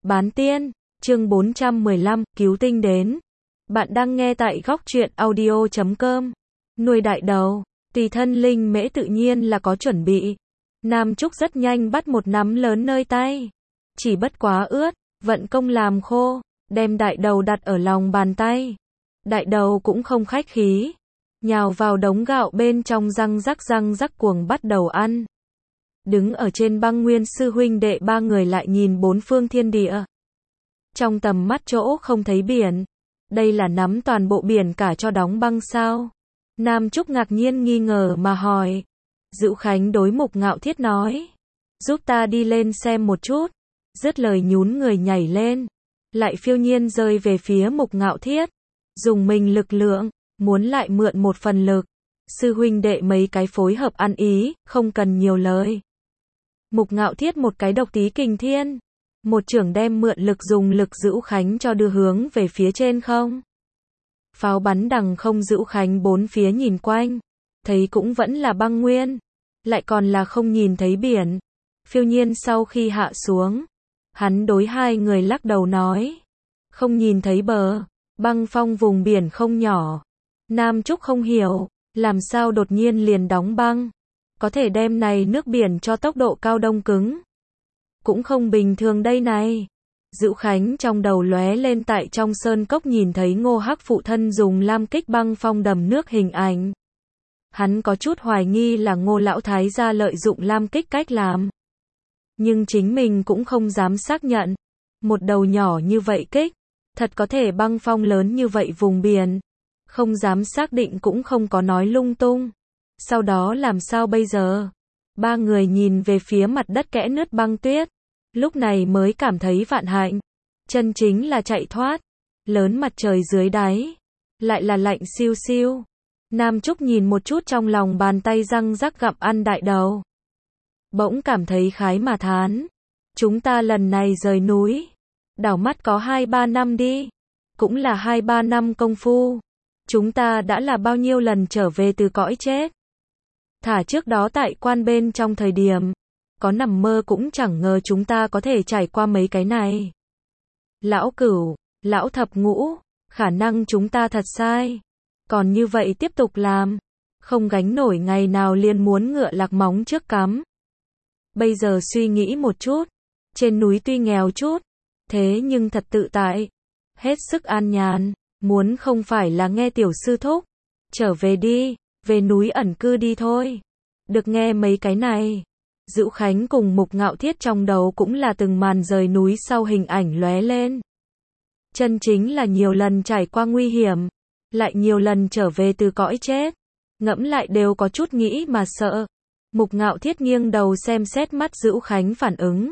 Bán tiên, chương 415, cứu tinh đến. Bạn đang nghe tại góc truyện audio.com. Nuôi đại đầu, tùy thân linh mễ tự nhiên là có chuẩn bị. Nam Trúc rất nhanh bắt một nắm lớn nơi tay. Chỉ bất quá ướt, vận công làm khô, đem đại đầu đặt ở lòng bàn tay. Đại đầu cũng không khách khí. Nhào vào đống gạo bên trong răng rắc cuồng bắt đầu ăn. Đứng ở trên băng nguyên sư huynh đệ ba người lại nhìn bốn phương thiên địa. Trong tầm mắt chỗ không thấy biển. Đây là nắm toàn bộ biển cả cho đóng băng sao? Nam Trúc ngạc nhiên nghi ngờ mà hỏi. Dữu Khánh đối Mục Ngạo Thiết nói. Giúp ta đi lên xem một chút. Dứt lời nhún người nhảy lên. Lại phiêu nhiên rơi về phía Mục Ngạo Thiết. Dùng mình lực lượng, muốn lại mượn một phần lực. Sư huynh đệ mấy cái phối hợp ăn ý, không cần nhiều lời. Mục Ngạo Thiết một cái độc tí kình thiên. Một chưởng đem mượn lực dùng lực Dữu Khánh cho đưa hướng về phía trên không. Pháo bắn đằng không Dữu Khánh bốn phía nhìn quanh. Thấy cũng vẫn là băng nguyên. Lại còn là không nhìn thấy biển. Phiêu nhiên sau khi hạ xuống. Hắn đối hai người lắc đầu nói. Không nhìn thấy bờ. Băng phong vùng biển không nhỏ. Nam Trúc không hiểu. Làm sao đột nhiên liền đóng băng. Có thể đem này nước biển cho tốc độ cao đông cứng. Cũng không bình thường đây này. Dữu Khánh trong đầu lóe lên tại trong sơn cốc nhìn thấy Ngô Hắc phụ thân dùng lam kích băng phong đầm nước hình ảnh. Hắn có chút hoài nghi là Ngô lão thái gia lợi dụng lam kích cách làm. Nhưng chính mình cũng không dám xác nhận. Một đầu nhỏ như vậy kích, thật có thể băng phong lớn như vậy vùng biển. Không dám xác định cũng không có nói lung tung. Sau đó làm sao bây giờ? Ba người nhìn về phía mặt đất kẽ nứt băng tuyết. Lúc này mới cảm thấy vạn hạnh. Chân chính là chạy thoát. Lớn mặt trời dưới đáy. Lại là lạnh siêu siêu. Nam Trúc nhìn một chút trong lòng bàn tay răng rắc gặm ăn đại đầu. Bỗng cảm thấy khái mà thán. Chúng ta lần này rời núi. Đảo mắt có 2-3 năm đi. Cũng là 2-3 năm công phu. Chúng ta đã là bao nhiêu lần trở về từ cõi chết. Thả trước đó tại quan bên trong thời điểm. Có nằm mơ cũng chẳng ngờ chúng ta có thể trải qua mấy cái này. Lão Cửu, lão thập ngũ, khả năng chúng ta thật sai. Còn như vậy tiếp tục làm. Không gánh nổi ngày nào liền muốn ngựa lạc móng trước cắm. Bây giờ suy nghĩ một chút. Trên núi tuy nghèo chút. Thế nhưng thật tự tại. Hết sức an nhàn. Muốn không phải là nghe tiểu sư thúc. Trở về đi. Về núi ẩn cư đi thôi. Được nghe mấy cái này. Dữu Khánh cùng Mục Ngạo Thiết trong đầu cũng là từng màn rời núi sau hình ảnh lóe lên. Chân chính là nhiều lần trải qua nguy hiểm. Lại nhiều lần trở về từ cõi chết. Ngẫm lại đều có chút nghĩ mà sợ. Mục Ngạo Thiết nghiêng đầu xem xét mắt Dữu Khánh phản ứng.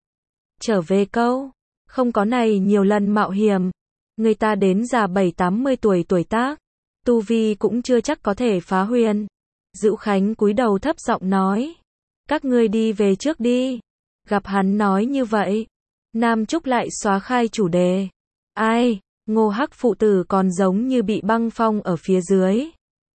Trở về câu. Không có này nhiều lần mạo hiểm. Người ta đến già 7-80 tuổi tác. Tu vi cũng chưa chắc có thể phá huyền. Dữu Khánh cúi đầu thấp giọng nói. Các ngươi đi về trước đi. Gặp hắn nói như vậy. Nam Trúc lại xóa khai chủ đề. Ai, Ngô Hắc phụ tử còn giống như bị băng phong ở phía dưới.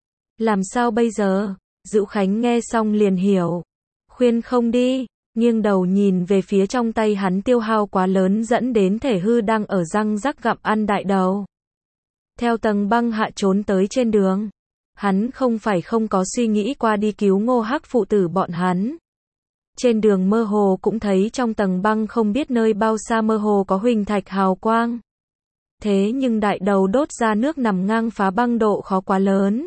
Làm sao bây giờ? Dữu Khánh nghe xong liền hiểu. Khuyên không đi. Nghiêng đầu nhìn về phía trong tay hắn tiêu hao quá lớn dẫn đến thể hư đang ở răng rắc gặm ăn đại đầu. Theo tầng băng hạ trốn tới trên đường. Hắn không phải không có suy nghĩ qua đi cứu Ngô Hắc phụ tử bọn hắn. Trên đường mơ hồ cũng thấy trong tầng băng không biết nơi bao xa mơ hồ có huỳnh thạch hào quang. Thế nhưng đại đầu đốt ra nước nằm ngang phá băng độ khó quá lớn.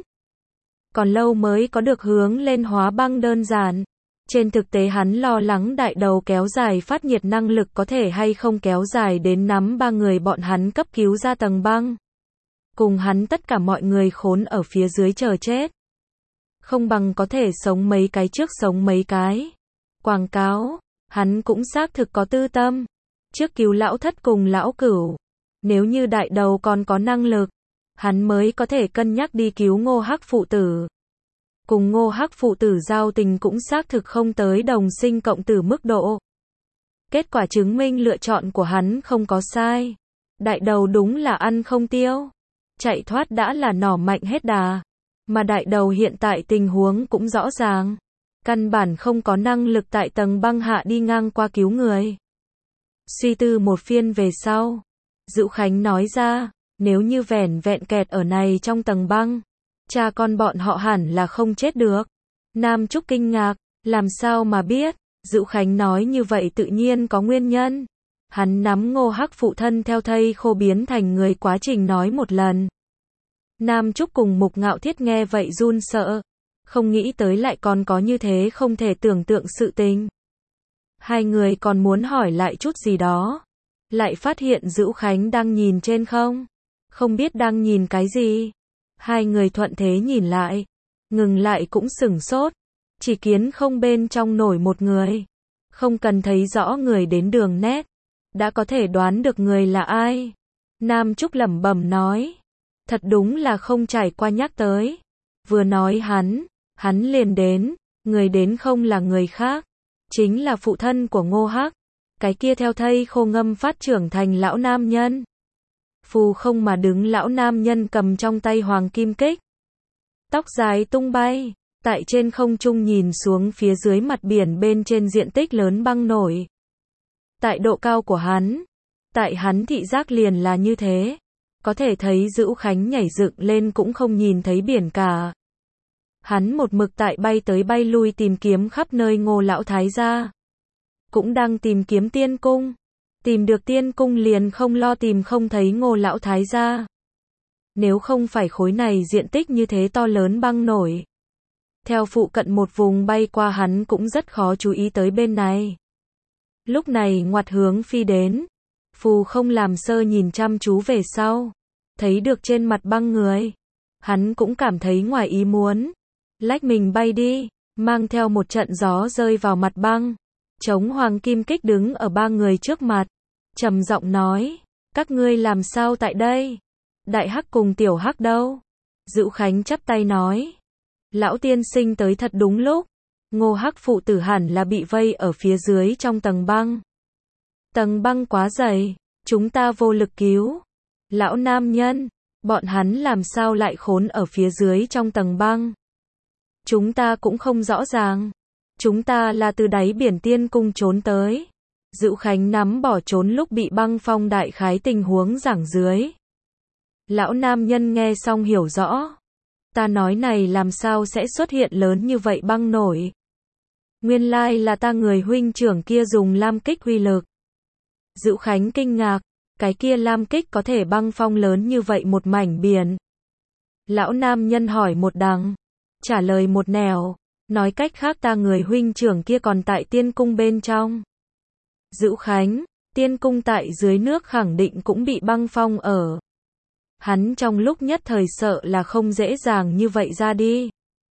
Còn lâu mới có được hướng lên hóa băng đơn giản. Trên thực tế hắn lo lắng đại đầu kéo dài phát nhiệt năng lực có thể hay không kéo dài đến nắm ba người bọn hắn cấp cứu ra tầng băng. Cùng hắn tất cả mọi người khốn ở phía dưới chờ chết. Không bằng có thể sống mấy cái trước sống mấy cái. Quảng cáo, hắn cũng xác thực có tư tâm. Trước cứu lão thất cùng lão cửu. Nếu như đại đầu còn có năng lực, hắn mới có thể cân nhắc đi cứu Ngô Hắc phụ tử. Cùng Ngô Hắc phụ tử giao tình cũng xác thực không tới đồng sinh cộng tử mức độ. Kết quả chứng minh lựa chọn của hắn không có sai. Đại đầu đúng là ăn không tiêu. Chạy thoát đã là nỏ mạnh hết đà. Mà đại đầu hiện tại tình huống cũng rõ ràng. Căn bản không có năng lực tại tầng băng hạ đi ngang qua cứu người. Suy tư một phiên về sau, Dữu Khánh nói ra, nếu như vẻn vẹn kẹt ở này trong tầng băng, cha con bọn họ hẳn là không chết được. Nam Trúc kinh ngạc, làm sao mà biết? Dữu Khánh nói như vậy tự nhiên có nguyên nhân. Hắn nắm Ngô Hắc phụ thân theo thây khô biến thành người quá trình nói một lần. Nam Trúc cùng Mục Ngạo Thiết nghe vậy run sợ, không nghĩ tới lại còn có như thế không thể tưởng tượng sự tình. Hai người còn muốn hỏi lại chút gì đó, lại phát hiện Dữu Khánh đang nhìn trên không biết đang nhìn cái gì. Hai người thuận thế nhìn lại, ngừng lại cũng sửng sốt, chỉ kiến không bên trong nổi một người. Không cần thấy rõ người đến đường nét, đã có thể đoán được người là ai. Nam Trúc lẩm bẩm nói, thật đúng là không trải qua nhắc tới. Vừa nói hắn liền đến, người đến không là người khác, chính là phụ thân của Ngô Hắc, cái kia theo thây khô ngâm phát trưởng thành lão nam nhân. Phù không mà đứng lão nam nhân cầm trong tay hoàng kim kích, tóc dài tung bay, tại trên không trung nhìn xuống phía dưới mặt biển bên trên diện tích lớn băng nổi. Tại độ cao của hắn, tại hắn thị giác liền là như thế, có thể thấy Dữu Khánh nhảy dựng lên cũng không nhìn thấy biển cả. Hắn một mực tại bay tới bay lui tìm kiếm khắp nơi Ngô lão thái gia, cũng đang tìm kiếm tiên cung. Tìm được tiên cung liền không lo tìm không thấy Ngô lão thái gia. Nếu không phải khối này diện tích như thế to lớn băng nổi, theo phụ cận một vùng bay qua hắn cũng rất khó chú ý tới bên này. Lúc này ngoặt hướng phi đến, Phù không làm sơ nhìn chăm chú về sau, thấy được trên mặt băng người, hắn cũng cảm thấy ngoài ý muốn, lách mình bay đi, mang theo một trận gió rơi vào mặt băng, chống hoàng kim kích đứng ở ba người trước mặt, trầm giọng nói, các ngươi làm sao tại đây? Đại Hắc cùng Tiểu Hắc đâu? Dữu Khánh chắp tay nói, lão tiên sinh tới thật đúng lúc, Ngô Hắc phụ tử hẳn là bị vây ở phía dưới trong tầng băng. Tầng băng quá dày, chúng ta vô lực cứu. Lão nam nhân, bọn hắn làm sao lại khốn ở phía dưới trong tầng băng? Chúng ta cũng không rõ ràng. Chúng ta là từ đáy biển tiên cung trốn tới. Dữu Khánh nắm bỏ trốn lúc bị băng phong đại khái tình huống giảng dưới. Lão nam nhân nghe xong hiểu rõ. Ta nói này làm sao sẽ xuất hiện lớn như vậy băng nổi? Nguyên lai là ta người huynh trưởng kia dùng lam kích uy lực. Dữu Khánh kinh ngạc, cái kia lam kích có thể băng phong lớn như vậy một mảnh biển. Lão nam nhân hỏi một đằng, trả lời một nẻo, nói cách khác ta người huynh trưởng kia còn tại tiên cung bên trong. Dữu Khánh, tiên cung tại dưới nước khẳng định cũng bị băng phong ở. Hắn trong lúc nhất thời sợ là không dễ dàng như vậy ra đi.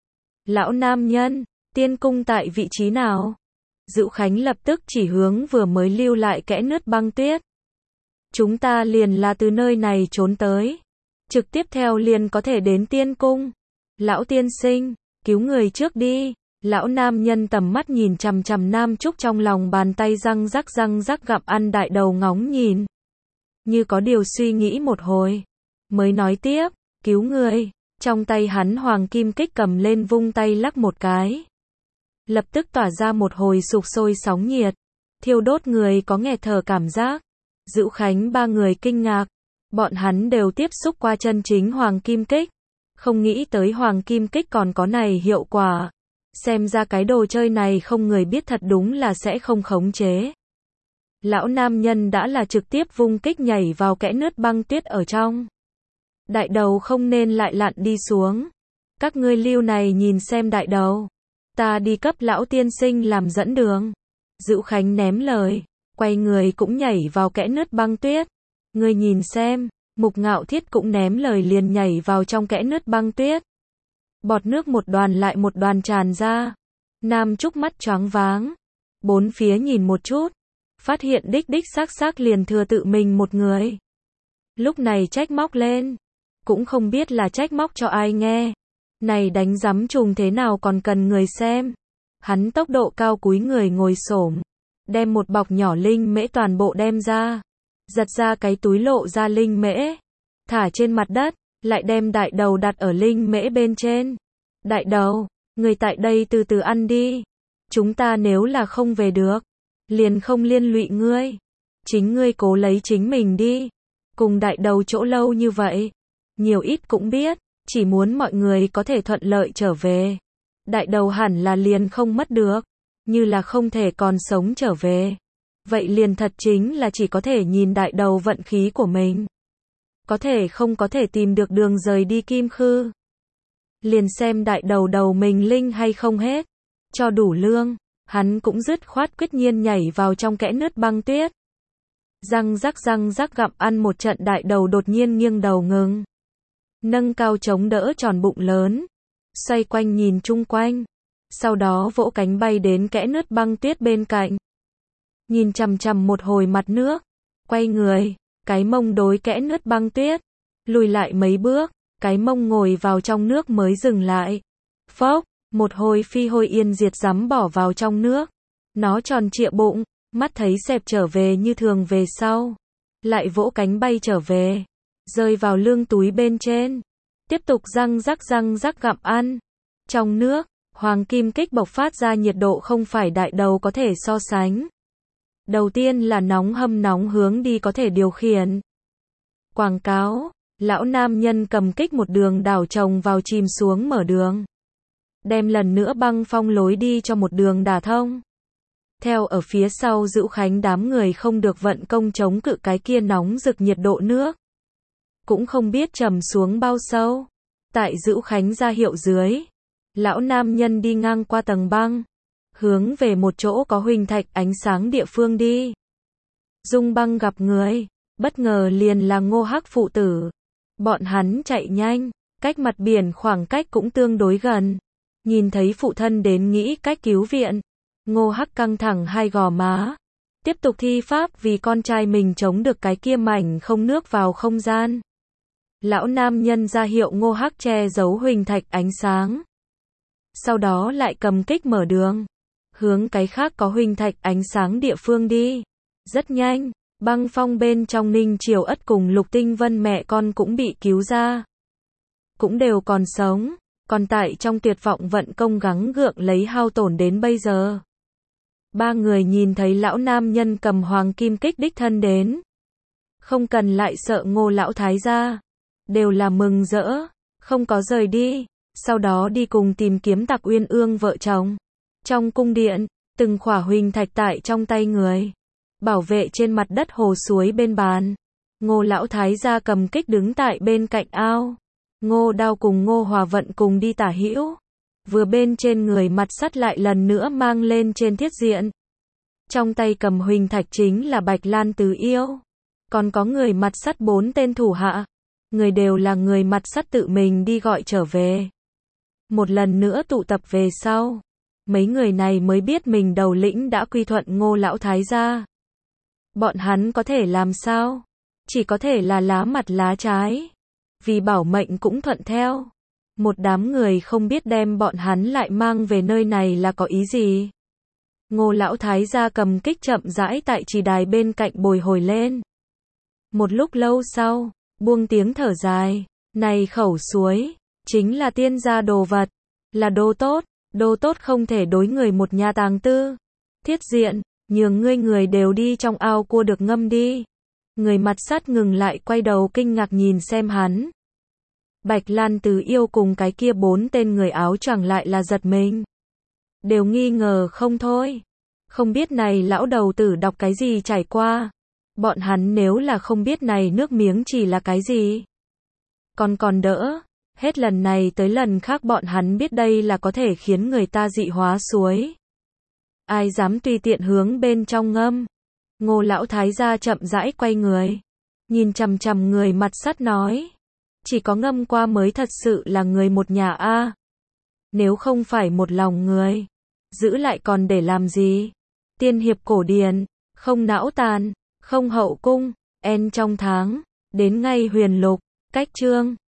Lão nam nhân, tiên cung tại vị trí nào? Dữu Khánh lập tức chỉ hướng vừa mới lưu lại kẽ nứt băng tuyết. Chúng ta liền là từ nơi này trốn tới. Trực tiếp theo liền có thể đến tiên cung. Lão tiên sinh, cứu người trước đi. Lão nam nhân tầm mắt nhìn chằm chằm Nam Trúc trong lòng bàn tay răng rắc gặm ăn đại đầu ngóng nhìn. Như có điều suy nghĩ một hồi. Mới nói tiếp, cứu người. Trong tay hắn hoàng kim kích cầm lên vung tay lắc một cái. Lập tức tỏa ra một hồi sục sôi sóng nhiệt. Thiêu đốt người có nghẹt thở cảm giác. Dữu Khánh ba người kinh ngạc. Bọn hắn đều tiếp xúc qua chân chính hoàng kim kích. Không nghĩ tới hoàng kim kích còn có này hiệu quả. Xem ra cái đồ chơi này không người biết thật đúng là sẽ không khống chế. Lão nam nhân đã là trực tiếp vung kích nhảy vào kẽ nứt băng tuyết ở trong. Đại đầu không nên lại lặn đi xuống. Các ngươi lưu này nhìn xem đại đầu. Ta đi cấp lão tiên sinh làm dẫn đường. Dữu Khánh ném lời, quay người cũng nhảy vào kẽ nứt băng tuyết. Ngươi nhìn xem, Mục Ngạo Thiết cũng ném lời liền nhảy vào trong kẽ nứt băng tuyết. Bọt nước một đoàn lại một đoàn tràn ra. Nam Trúc mắt choáng váng. Bốn phía nhìn một chút. Phát hiện đích xác liền thừa tự mình một người. Lúc này trách móc lên. Cũng không biết là trách móc cho ai nghe. Này đánh rắm trùng thế nào còn cần người xem. Hắn tốc độ cao cúi người ngồi xổm. Đem một bọc nhỏ linh mễ toàn bộ đem ra. Giật ra cái túi lộ ra linh mễ. Thả trên mặt đất. Lại đem đại đầu đặt ở linh mễ bên trên. Đại đầu, người tại đây từ từ ăn đi. Chúng ta nếu là không về được, liền không liên lụy ngươi. Chính ngươi cố lấy chính mình đi. Cùng đại đầu chỗ lâu như vậy. Nhiều ít cũng biết, chỉ muốn mọi người có thể thuận lợi trở về. Đại đầu hẳn là liền không mất được, như là không thể còn sống trở về. Vậy liền thật chính là chỉ có thể nhìn đại đầu vận khí của mình. Có thể không có thể tìm được đường rời đi Kim Khư. Liền xem đại đầu đầu mình linh hay không hết. Cho đủ lương, hắn cũng dứt khoát quyết nhiên nhảy vào trong kẽ nứt băng tuyết. Răng rắc gặm ăn một trận, đại đầu đột nhiên nghiêng đầu ngừng. Nâng cao chống đỡ tròn bụng lớn. Xoay quanh nhìn chung quanh. Sau đó vỗ cánh bay đến kẽ nứt băng tuyết bên cạnh. Nhìn chằm chằm một hồi mặt nước. Quay người, cái mông đối kẽ nứt băng tuyết. Lùi lại mấy bước, cái mông ngồi vào trong nước mới dừng lại. Phốc, một hồi phi hôi yên diệt rắm bỏ vào trong nước. Nó tròn trịa bụng, mắt thấy xẹp trở về như thường về sau. Lại vỗ cánh bay trở về. Rơi vào lương túi bên trên. Tiếp tục răng rắc gặm ăn. Trong nước, hoàng kim kích bộc phát ra nhiệt độ không phải đại đầu có thể so sánh. Đầu tiên là nóng hâm nóng hướng đi có thể điều khiển. Quảng cáo, lão nam nhân cầm kích một đường đảo chồng vào chìm xuống mở đường. Đem lần nữa băng phong lối đi cho một đường đả thông. Theo ở phía sau Dữu Khánh đám người không được vận công chống cự cái kia nóng rực nhiệt độ nước. Cũng không biết trầm xuống bao sâu. Tại Dữu Khánh ra hiệu dưới, lão nam nhân đi ngang qua tầng băng, hướng về một chỗ có huỳnh thạch ánh sáng địa phương đi. Dung Băng gặp người, bất ngờ liền là Ngô Hắc phụ tử. Bọn hắn chạy nhanh, cách mặt biển khoảng cách cũng tương đối gần. Nhìn thấy phụ thân đến nghĩ cách cứu viện, Ngô Hắc căng thẳng hai gò má. Tiếp tục thi pháp vì con trai mình chống được cái kia mảnh không nước vào không gian. Lão nam nhân ra hiệu Ngô Hắc che giấu huỳnh thạch ánh sáng. Sau đó lại cầm kích mở đường. Hướng cái khác có huỳnh thạch ánh sáng địa phương đi. Rất nhanh, băng phong bên trong Ninh Triều Ất cùng Lục Tinh Vân mẹ con cũng bị cứu ra. Cũng đều còn sống, còn tại trong tuyệt vọng vận công gắng gượng lấy hao tổn đến bây giờ. Ba người nhìn thấy lão nam nhân cầm hoàng kim kích đích thân đến. Không cần lại sợ Ngô lão thái gia. Đều là mừng rỡ, không có rời đi. Sau đó đi cùng tìm kiếm Tặc Uyên Ương vợ chồng. Trong cung điện, từng khỏa huỳnh thạch tại trong tay người. Bảo vệ trên mặt đất hồ suối bên bàn. Ngô lão thái gia cầm kích đứng tại bên cạnh ao. Ngô Đao cùng Ngô Hòa Vận cùng đi tả hữu. Vừa bên trên người mặt sắt lại lần nữa mang lên trên thiết diện. Trong tay cầm huỳnh thạch chính là Bạch Lan Tứ Yêu. Còn có người mặt sắt 4 tên thủ hạ. Người đều là người mặt sắt tự mình đi gọi trở về. Một lần nữa tụ tập về sau. Mấy người này mới biết mình đầu lĩnh đã quy thuận Ngô lão thái gia. Bọn hắn có thể làm sao? Chỉ có thể là lá mặt lá trái. Vì bảo mệnh cũng thuận theo. Một đám người không biết đem bọn hắn lại mang về nơi này là có ý gì. Ngô lão thái gia cầm kích chậm rãi tại trì đài bên cạnh bồi hồi lên. Một lúc lâu sau, buông tiếng thở dài. Này khẩu suối, chính là tiên gia đồ vật. Là đồ tốt không thể đối người một nhà tàng tư. Thiết diện, nhường ngươi người đều đi trong ao cua được ngâm đi. Người mặt sắt ngừng lại quay đầu kinh ngạc nhìn xem hắn. Bạch Lan Tứ Yêu cùng cái kia 4 tên người áo choàng lại là giật mình. Đều nghi ngờ không thôi. Không biết này lão đầu tử đọc cái gì trải qua. Bọn hắn nếu là không biết này nước miếng chỉ là cái gì. Còn đỡ. Hết lần này tới lần khác bọn hắn biết đây là có thể khiến người ta dị hóa suối. Ai dám tùy tiện hướng bên trong ngâm. Ngô lão thái gia chậm rãi quay người. Nhìn chằm chằm người mặt sắt nói. Chỉ có ngâm qua mới thật sự là người một nhà a. Nếu không phải một lòng người. Giữ lại còn để làm gì? Tiên hiệp cổ điển. Không não tàn. Không hậu cung. En trong tháng. Đến ngay huyền lục. Cách chương.